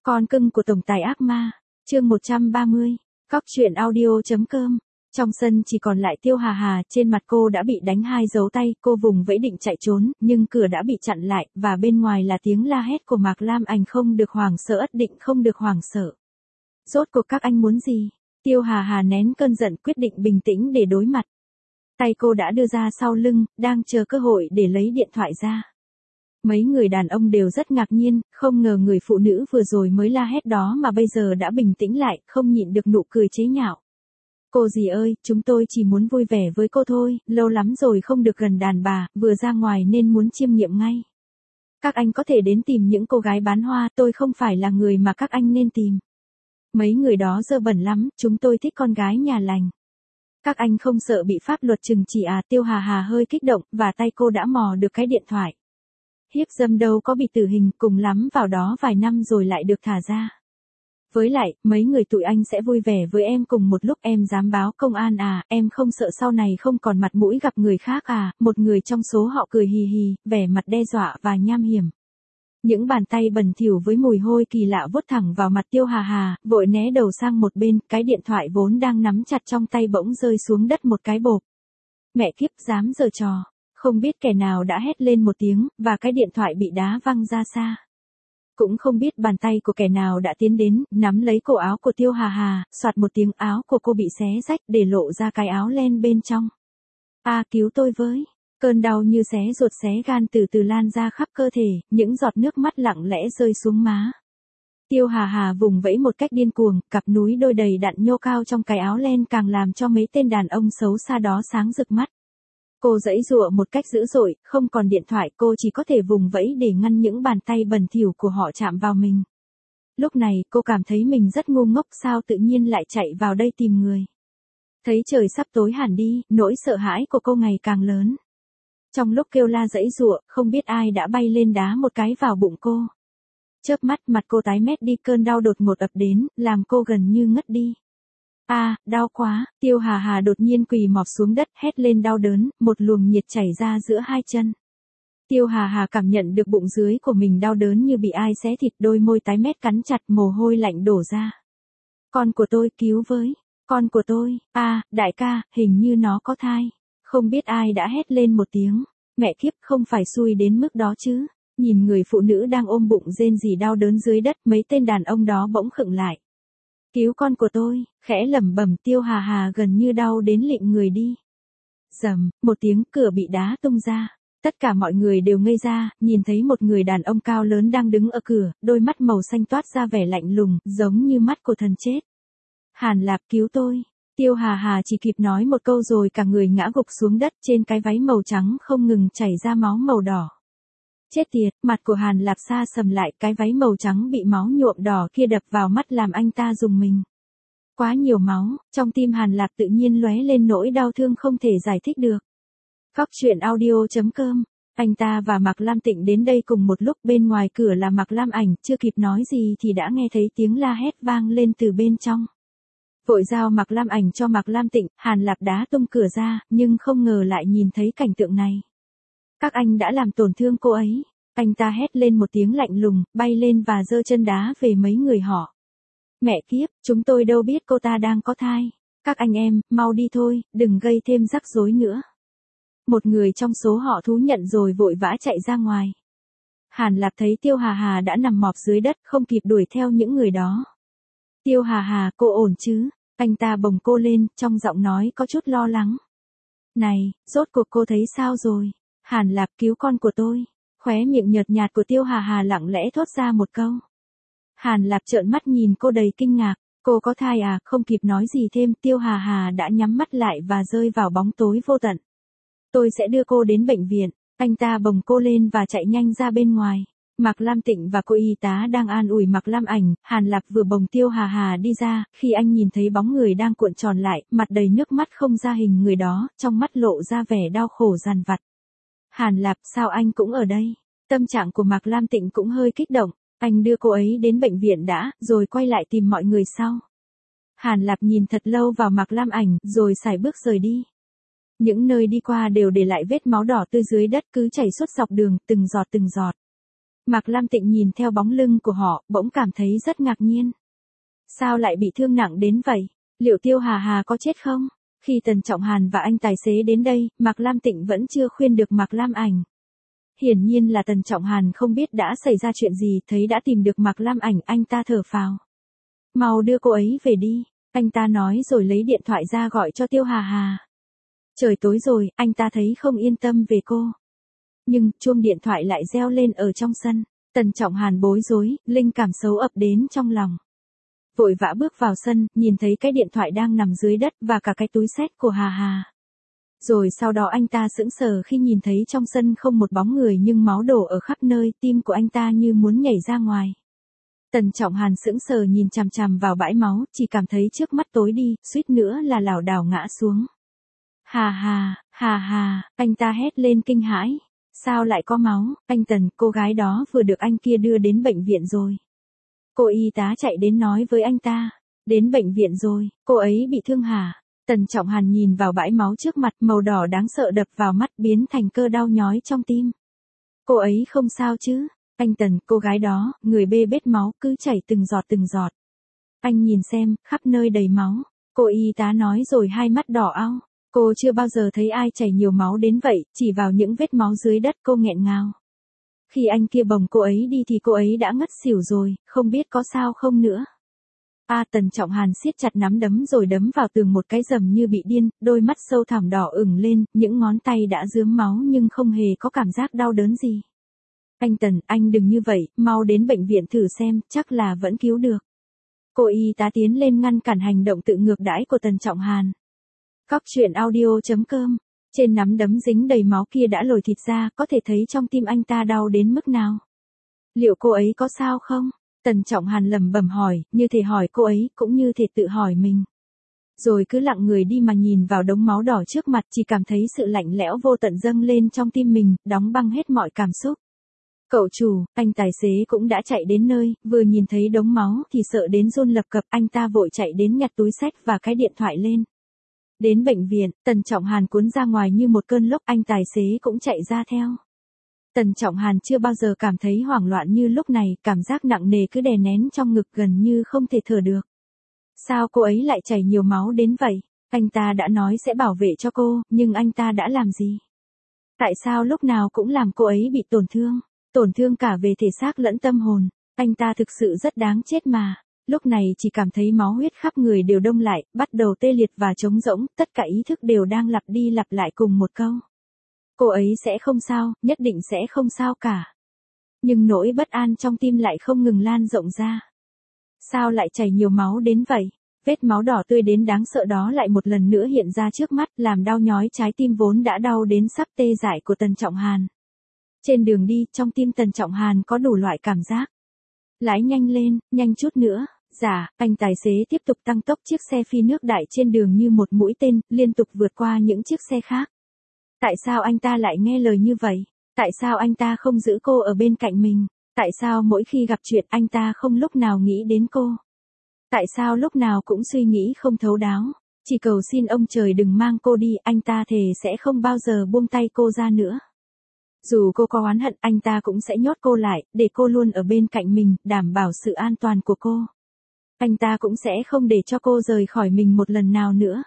Con cưng của tổng tài ác ma, chương 130, Cóc truyện audio.com. Trong sân chỉ còn lại Tiêu Hà Hà, trên mặt cô đã bị đánh 2 dấu tay, cô vùng vẫy định chạy trốn, nhưng cửa đã bị chặn lại, và bên ngoài là tiếng la hét của Mạc Lam Ảnh không được hoảng sợ, ất định không được hoảng sợ. Rốt cuộc các anh muốn gì? Tiêu Hà Hà nén cơn giận, quyết định bình tĩnh để đối mặt. Tay cô đã đưa ra sau lưng, đang chờ cơ hội để lấy điện thoại ra. Mấy người đàn ông đều rất ngạc nhiên, không ngờ người phụ nữ vừa rồi mới la hét đó mà bây giờ đã bình tĩnh lại, không nhịn được nụ cười chế nhạo. Cô dì ơi, chúng tôi chỉ muốn vui vẻ với cô thôi, lâu lắm rồi không được gần đàn bà, vừa ra ngoài nên muốn chiêm nghiệm ngay. Các anh có thể đến tìm những cô gái bán hoa, tôi không phải là người mà các anh nên tìm. Mấy người đó dơ bẩn lắm, chúng tôi thích con gái nhà lành. Các anh không sợ bị pháp luật trừng trị à? Tiêu Hà Hà hơi kích động, và tay cô đã mò được cái điện thoại. Hiếp dâm đâu có bị tử hình, cùng lắm vào đó vài năm rồi lại được thả ra. Với lại, mấy người tụi anh sẽ vui vẻ với em cùng một lúc. Em dám báo công an à? Em không sợ sau này không còn mặt mũi gặp người khác à? Một người trong số họ cười hì hì, vẻ mặt đe dọa và nham hiểm. Những bàn tay bẩn thỉu với mùi hôi kỳ lạ vuốt thẳng vào mặt Tiêu Hà Hà, vội né đầu sang một bên, cái điện thoại vốn đang nắm chặt trong tay bỗng rơi xuống đất một cái bộp. Mẹ kiếp, dám giở trò. Không biết kẻ nào đã hét lên một tiếng, và cái điện thoại bị đá văng ra xa. Cũng không biết bàn tay của kẻ nào đã tiến đến, nắm lấy cổ áo của Tiêu Hà Hà, soạt một tiếng, áo của cô bị xé rách để lộ ra cái áo len bên trong. A, cứu tôi với. Cơn đau như xé ruột xé gan từ từ lan ra khắp cơ thể, những giọt nước mắt lặng lẽ rơi xuống má. Tiêu Hà Hà vùng vẫy một cách điên cuồng, cặp núi đôi đầy đặn nhô cao trong cái áo len càng làm cho mấy tên đàn ông xấu xa đó sáng rực mắt. Cô giãy giụa một cách dữ dội, không còn điện thoại, cô chỉ có thể vùng vẫy để ngăn những bàn tay bẩn thỉu của họ chạm vào mình. Lúc này, cô cảm thấy mình rất ngu ngốc, sao tự nhiên lại chạy vào đây tìm người. Thấy trời sắp tối hẳn đi, nỗi sợ hãi của cô ngày càng lớn. Trong lúc kêu la giãy giụa, không biết ai đã bay lên đá một cái vào bụng cô. Chớp mắt, mặt cô tái mét đi, cơn đau đột ngột ập đến, làm cô gần như ngất đi. À, đau quá. Tiêu Hà Hà đột nhiên quỳ mọp xuống đất, hét lên đau đớn, một luồng nhiệt chảy ra giữa hai chân. Tiêu Hà Hà cảm nhận được bụng dưới của mình đau đớn như bị ai xé thịt, đôi môi tái mét cắn chặt, mồ hôi lạnh đổ ra. Con của tôi, cứu với. Con của tôi, đại ca, hình như nó có thai. Không biết ai đã hét lên một tiếng. Mẹ kiếp, không phải xui đến mức đó chứ. Nhìn người phụ nữ đang ôm bụng rên rỉ đau đớn dưới đất, mấy tên đàn ông đó bỗng khựng lại. Cứu con của tôi, khẽ lẩm bẩm. Tiêu Hà Hà gần như đau đến lịm người đi. Rầm, một tiếng, cửa bị đá tung ra. Tất cả mọi người đều ngây ra, nhìn thấy một người đàn ông cao lớn đang đứng ở cửa, đôi mắt màu xanh toát ra vẻ lạnh lùng, giống như mắt của thần chết. Hàn Lạp, cứu tôi. Tiêu Hà Hà chỉ kịp nói một câu rồi cả người ngã gục xuống đất, trên cái váy màu trắng không ngừng chảy ra máu màu đỏ. Chết tiệt, mặt của Hàn Lạp xa sầm lại, cái váy màu trắng bị máu nhuộm đỏ kia đập vào mắt làm anh ta rùng mình. Quá nhiều máu, trong tim Hàn Lạp tự nhiên lóe lên nỗi đau thương không thể giải thích được. Cóc truyện audio.com. Anh ta và Mạc Lam Tịnh đến đây cùng một lúc, bên ngoài cửa là Mạc Lam Ảnh, chưa kịp nói gì thì đã nghe thấy tiếng la hét vang lên từ bên trong. Vội giao Mạc Lam Ảnh cho Mạc Lam Tịnh, Hàn Lạp đá tung cửa ra, nhưng không ngờ lại nhìn thấy cảnh tượng này. Các anh đã làm tổn thương cô ấy. Anh ta hét lên một tiếng lạnh lùng, bay lên và giơ chân đá về mấy người họ. Mẹ kiếp, chúng tôi đâu biết cô ta đang có thai. Các anh em, mau đi thôi, đừng gây thêm rắc rối nữa. Một người trong số họ thú nhận rồi vội vã chạy ra ngoài. Hàn Lạp thấy Tiêu Hà Hà đã nằm mọp dưới đất, không kịp đuổi theo những người đó. Tiêu Hà Hà, cô ổn chứ? Anh ta bồng cô lên, trong giọng nói có chút lo lắng. Này, rốt cuộc cô thấy sao rồi? Hàn Lạp, cứu con của tôi. Khóe miệng nhợt nhạt của Tiêu Hà Hà lặng lẽ thốt ra một câu. Hàn Lạp trợn mắt nhìn cô đầy kinh ngạc. Cô có thai à? Không kịp nói gì thêm, Tiêu Hà Hà đã nhắm mắt lại và rơi vào bóng tối vô tận. Tôi sẽ đưa cô đến bệnh viện. Anh ta bồng cô lên và chạy nhanh ra bên ngoài. Mạc Lam Tịnh và cô y tá đang an ủi Mạc Lam Ảnh. Hàn Lạp vừa bồng Tiêu Hà Hà đi ra, khi anh nhìn thấy bóng người đang cuộn tròn lại, mặt đầy nước mắt không ra hình người đó, trong mắt lộ ra vẻ đau khổ dằn vặt. Hàn Lạp, sao anh cũng ở đây? Tâm trạng của Mạc Lam Tịnh cũng hơi kích động. Anh đưa cô ấy đến bệnh viện đã, rồi quay lại tìm mọi người sau. Hàn Lạp nhìn thật lâu vào Mạc Lam Ảnh, rồi sải bước rời đi. Những nơi đi qua đều để lại vết máu đỏ tươi dưới đất cứ chảy suốt dọc đường, từng giọt từng giọt. Mạc Lam Tịnh nhìn theo bóng lưng của họ, bỗng cảm thấy rất ngạc nhiên. Sao lại bị thương nặng đến vậy? Liệu Tiêu Hà Hà có chết không? Khi Tần Trọng Hàn và anh tài xế đến đây, Mạc Lam Tịnh vẫn chưa khuyên được Mạc Lam Ảnh. Hiển nhiên là Tần Trọng Hàn không biết đã xảy ra chuyện gì, thấy đã tìm được Mạc Lam Ảnh, anh ta thở phào. Mau đưa cô ấy về đi, anh ta nói rồi lấy điện thoại ra gọi cho Tiêu Hà Hà. Trời tối rồi, anh ta thấy không yên tâm về cô. Nhưng, chuông điện thoại lại reo lên ở trong sân. Tần Trọng Hàn bối rối, linh cảm xấu ập đến trong lòng. Vội vã bước vào sân, nhìn thấy cái điện thoại đang nằm dưới đất và cả cái túi xách của Hà Hà. Rồi sau đó anh ta sững sờ khi nhìn thấy trong sân không một bóng người nhưng máu đổ ở khắp nơi, tim của anh ta như muốn nhảy ra ngoài. Tần Trọng Hàn sững sờ nhìn chằm chằm vào bãi máu, chỉ cảm thấy trước mắt tối đi, suýt nữa là lảo đảo ngã xuống. Hà Hà, anh ta hét lên kinh hãi. Sao lại có máu, anh Tần, cô gái đó vừa được anh kia đưa đến bệnh viện rồi. Cô y tá chạy đến nói với anh ta. Đến bệnh viện rồi, cô ấy bị thương hả? Tần Trọng Hàn nhìn vào bãi máu trước mặt, màu đỏ đáng sợ đập vào mắt biến thành cơn đau nhói trong tim. Cô ấy không sao chứ? Anh Tần, cô gái đó, người bê bết máu, cứ chảy từng giọt. Anh nhìn xem, khắp nơi đầy máu. Cô y tá nói rồi hai mắt đỏ ao. Cô chưa bao giờ thấy ai chảy nhiều máu đến vậy, chỉ vào những vết máu dưới đất cô nghẹn ngào. Khi anh kia bồng cô ấy đi thì cô ấy đã ngất xỉu rồi, không biết có sao không nữa. Tần Trọng Hàn siết chặt nắm đấm rồi đấm vào tường một cái rầm như bị điên, đôi mắt sâu thẳm đỏ ửng lên, những ngón tay đã rướm máu nhưng không hề có cảm giác đau đớn gì. Anh Tần, anh đừng như vậy, mau đến bệnh viện thử xem, chắc là vẫn cứu được. Cô y tá tiến lên ngăn cản hành động tự ngược đãi của Tần Trọng Hàn. Cóc truyện audio.com. Trên nắm đấm dính đầy máu kia đã lồi thịt ra, có thể thấy trong tim anh ta đau đến mức nào. Liệu cô ấy có sao không? Tần Trọng Hàn lẩm bẩm hỏi, như thể hỏi cô ấy, cũng như thể tự hỏi mình. Rồi cứ lặng người đi mà nhìn vào đống máu đỏ trước mặt, chỉ cảm thấy sự lạnh lẽo vô tận dâng lên trong tim mình, đóng băng hết mọi cảm xúc. Cậu chủ, anh tài xế cũng đã chạy đến nơi, vừa nhìn thấy đống máu thì sợ đến run lập cập, anh ta vội chạy đến nhặt túi xách và cái điện thoại lên. Đến bệnh viện, Tần Trọng Hàn cuốn ra ngoài như một cơn lốc, anh tài xế cũng chạy ra theo. Tần Trọng Hàn chưa bao giờ cảm thấy hoảng loạn như lúc này, cảm giác nặng nề cứ đè nén trong ngực gần như không thể thở được. Sao cô ấy lại chảy nhiều máu đến vậy? Anh ta đã nói sẽ bảo vệ cho cô, nhưng anh ta đã làm gì? Tại sao lúc nào cũng làm cô ấy bị tổn thương cả về thể xác lẫn tâm hồn? Anh ta thực sự rất đáng chết mà. Lúc này chỉ cảm thấy máu huyết khắp người đều đông lại, bắt đầu tê liệt và trống rỗng, tất cả ý thức đều đang lặp đi lặp lại cùng một câu. Cô ấy sẽ không sao, nhất định sẽ không sao cả. Nhưng nỗi bất an trong tim lại không ngừng lan rộng ra. Sao lại chảy nhiều máu đến vậy? Vết máu đỏ tươi đến đáng sợ đó lại một lần nữa hiện ra trước mắt, làm đau nhói trái tim vốn đã đau đến sắp tê dại của Tần Trọng Hàn. Trên đường đi, trong tim Tần Trọng Hàn có đủ loại cảm giác. Lái nhanh lên, nhanh chút nữa. Dạ, anh tài xế tiếp tục tăng tốc, chiếc xe phi nước đại trên đường như một mũi tên, liên tục vượt qua những chiếc xe khác. Tại sao anh ta lại nghe lời như vậy? Tại sao anh ta không giữ cô ở bên cạnh mình? Tại sao mỗi khi gặp chuyện anh ta không lúc nào nghĩ đến cô? Tại sao lúc nào cũng suy nghĩ không thấu đáo? Chỉ cầu xin ông trời đừng mang cô đi, anh ta thề sẽ không bao giờ buông tay cô ra nữa. Dù cô có oán hận, anh ta cũng sẽ nhốt cô lại, để cô luôn ở bên cạnh mình, đảm bảo sự an toàn của cô. Anh ta cũng sẽ không để cho cô rời khỏi mình một lần nào nữa.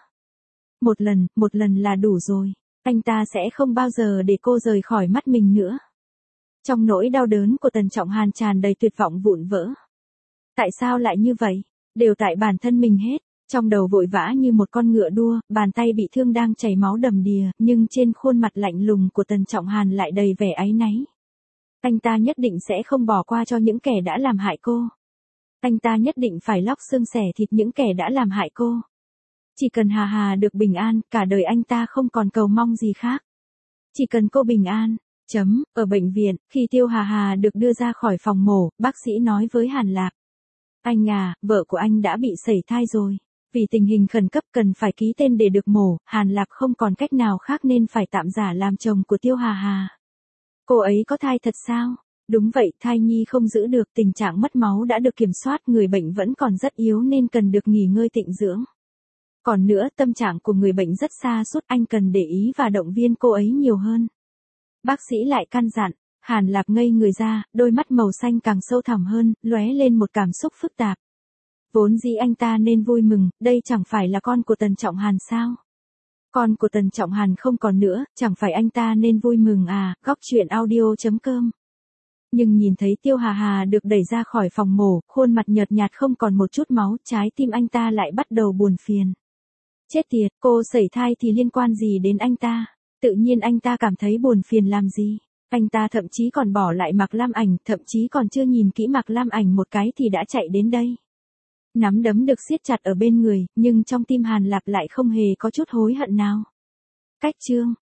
Một lần là đủ rồi. Anh ta sẽ không bao giờ để cô rời khỏi mắt mình nữa. Trong nỗi đau đớn của Tần Trọng Hàn tràn đầy tuyệt vọng vụn vỡ. Tại sao lại như vậy? Đều tại bản thân mình hết. Trong đầu vội vã như một con ngựa đua, bàn tay bị thương đang chảy máu đầm đìa, nhưng trên khuôn mặt lạnh lùng của Tần Trọng Hàn lại đầy vẻ áy náy. Anh ta nhất định sẽ không bỏ qua cho những kẻ đã làm hại cô. Anh ta nhất định phải lóc xương xẻ thịt những kẻ đã làm hại cô. Chỉ cần Hà Hà được bình an, cả đời anh ta không còn cầu mong gì khác. Chỉ cần cô bình an. Ở bệnh viện, khi Tiêu Hà Hà được đưa ra khỏi phòng mổ, bác sĩ nói với Hàn Lạc. Anh à, vợ của anh đã bị sẩy thai rồi. Vì tình hình khẩn cấp cần phải ký tên để được mổ, Hàn Lạc không còn cách nào khác nên phải tạm giả làm chồng của Tiêu Hà Hà. Cô ấy có thai thật sao? Đúng vậy, thai nhi không giữ được, tình trạng mất máu đã được kiểm soát, người bệnh vẫn còn rất yếu nên cần được nghỉ ngơi tịnh dưỡng. Còn nữa, tâm trạng của người bệnh rất sa sút, anh cần để ý và động viên cô ấy nhiều hơn. Bác sĩ lại căn dặn, Hàn Lạp ngây người ra, đôi mắt màu xanh càng sâu thẳm hơn, lóe lên một cảm xúc phức tạp. Vốn dĩ anh ta nên vui mừng, đây chẳng phải là con của Tần Trọng Hàn sao? Con của Tần Trọng Hàn không còn nữa, chẳng phải anh ta nên vui mừng à? Góc truyện audio.com. Nhưng nhìn thấy Tiêu Hà Hà được đẩy ra khỏi phòng mổ, khuôn mặt nhợt nhạt không còn một chút máu, trái tim anh ta lại bắt đầu buồn phiền. Chết tiệt, cô sẩy thai thì liên quan gì đến anh ta? Tự nhiên anh ta cảm thấy buồn phiền làm gì? Anh ta thậm chí còn bỏ lại Mạc Lam Ảnh, thậm chí còn chưa nhìn kỹ Mạc Lam Ảnh một cái thì đã chạy đến đây. Nắm đấm được siết chặt ở bên người, nhưng trong tim Hàn Lạp lại không hề có chút hối hận nào. Cách chương